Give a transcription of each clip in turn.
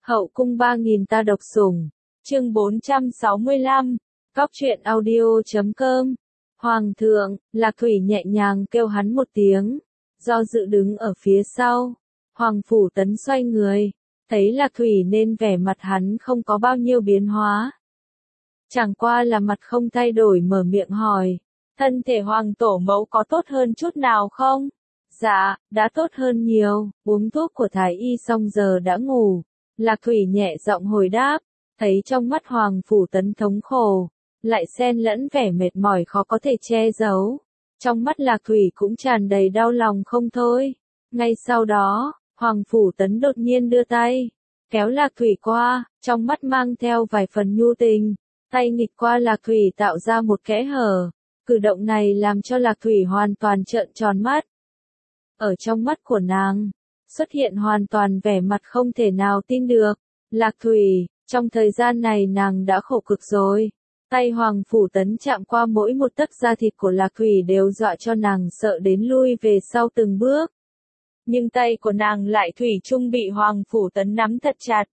Hậu cung 3000 ta độc sủng. Chương 465. Cóc truyện audio.com. Hoàng thượng, Lạc Thủy nhẹ nhàng kêu hắn một tiếng, do dự đứng ở phía sau. Hoàng Phủ Tấn xoay người, thấy Lạc Thủy nên vẻ mặt hắn không có bao nhiêu biến hóa. Chẳng qua là mặt không thay đổi mở miệng hỏi, thân thể hoàng tổ mẫu có tốt hơn chút nào không? Dạ, đã tốt hơn nhiều, uống thuốc của thái y xong giờ đã ngủ. Lạc Thủy nhẹ giọng hồi đáp, thấy trong mắt Hoàng Phủ Tấn thống khổ, lại xen lẫn vẻ mệt mỏi khó có thể che giấu. Trong mắt Lạc Thủy cũng tràn đầy đau lòng không thôi. Ngay sau đó, Hoàng Phủ Tấn đột nhiên đưa tay, kéo Lạc Thủy qua, trong mắt mang theo vài phần nhu tình. Tay nghịch qua Lạc Thủy tạo ra một kẽ hở. Cử động này làm cho Lạc Thủy hoàn toàn trợn tròn mắt. Ở trong mắt của nàng, xuất hiện hoàn toàn vẻ mặt không thể nào tin được. Lạc Thủy, trong thời gian này nàng đã khổ cực rồi. Tay Hoàng Phủ Tấn chạm qua mỗi một tấc da thịt của Lạc Thủy đều dọa cho nàng sợ đến lui về sau từng bước. Nhưng tay của nàng lại thủy chung bị Hoàng Phủ Tấn nắm thật chặt.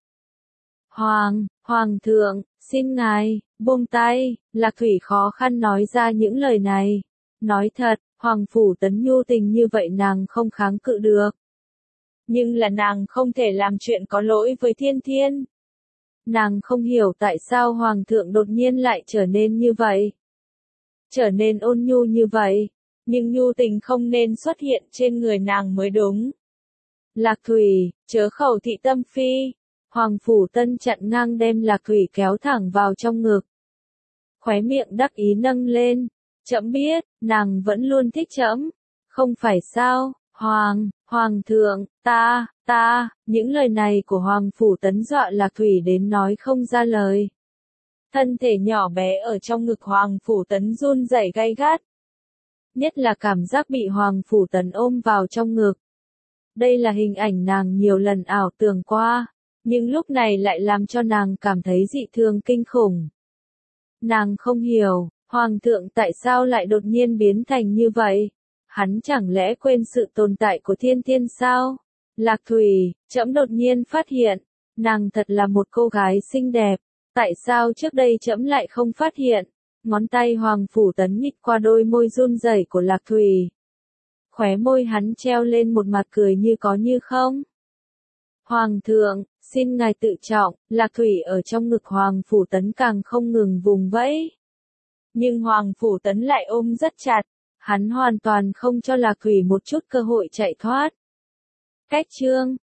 Hoàng thượng, xin ngài, buông tay. Lạc Thủy khó khăn nói ra những lời này. Nói thật, Hoàng Phủ Tấn nhu tình như vậy nàng không kháng cự được. Nhưng là nàng không thể làm chuyện có lỗi với Thiên Thiên. Nàng không hiểu tại sao Hoàng thượng đột nhiên lại trở nên như vậy. Trở nên ôn nhu như vậy. Nhưng nhu tình không nên xuất hiện trên người nàng mới đúng. Lạc Thủy, chớ khẩu thị tâm phi. Hoàng Phủ Tấn chặn ngang đem Lạc Thủy kéo thẳng vào trong ngực. Khóe miệng đắc ý nâng lên. Trẫm biết, nàng vẫn luôn thích trẫm. Không phải sao, Hoàng thượng, những lời này của Hoàng Phủ Tấn dọa Lạc Thủy đến nói không ra lời. Thân thể nhỏ bé ở trong ngực Hoàng Phủ Tấn run rẩy gay gắt. Nhất là cảm giác bị Hoàng Phủ Tấn ôm vào trong ngực. Đây là hình ảnh nàng nhiều lần ảo tưởng qua, nhưng lúc này lại làm cho nàng cảm thấy dị thường kinh khủng. Nàng không hiểu, Hoàng thượng tại sao lại đột nhiên biến thành như vậy? Hắn chẳng lẽ quên sự tồn tại của Thiên Thiên sao? Lạc Thủy, trẫm đột nhiên phát hiện, nàng thật là một cô gái xinh đẹp. Tại sao trước đây trẫm lại không phát hiện? Ngón tay Hoàng Phủ Tấn nghịch qua đôi môi run rẩy của Lạc Thủy. Khóe môi hắn treo lên một mặt cười như có như không. Hoàng thượng, xin ngài tự trọng. Lạc Thủy ở trong ngực Hoàng Phủ Tấn càng không ngừng vùng vẫy. Nhưng Hoàng Phủ Tấn lại ôm rất chặt. Hắn hoàn toàn không cho Lạc Thủy một chút cơ hội chạy thoát. Cách chương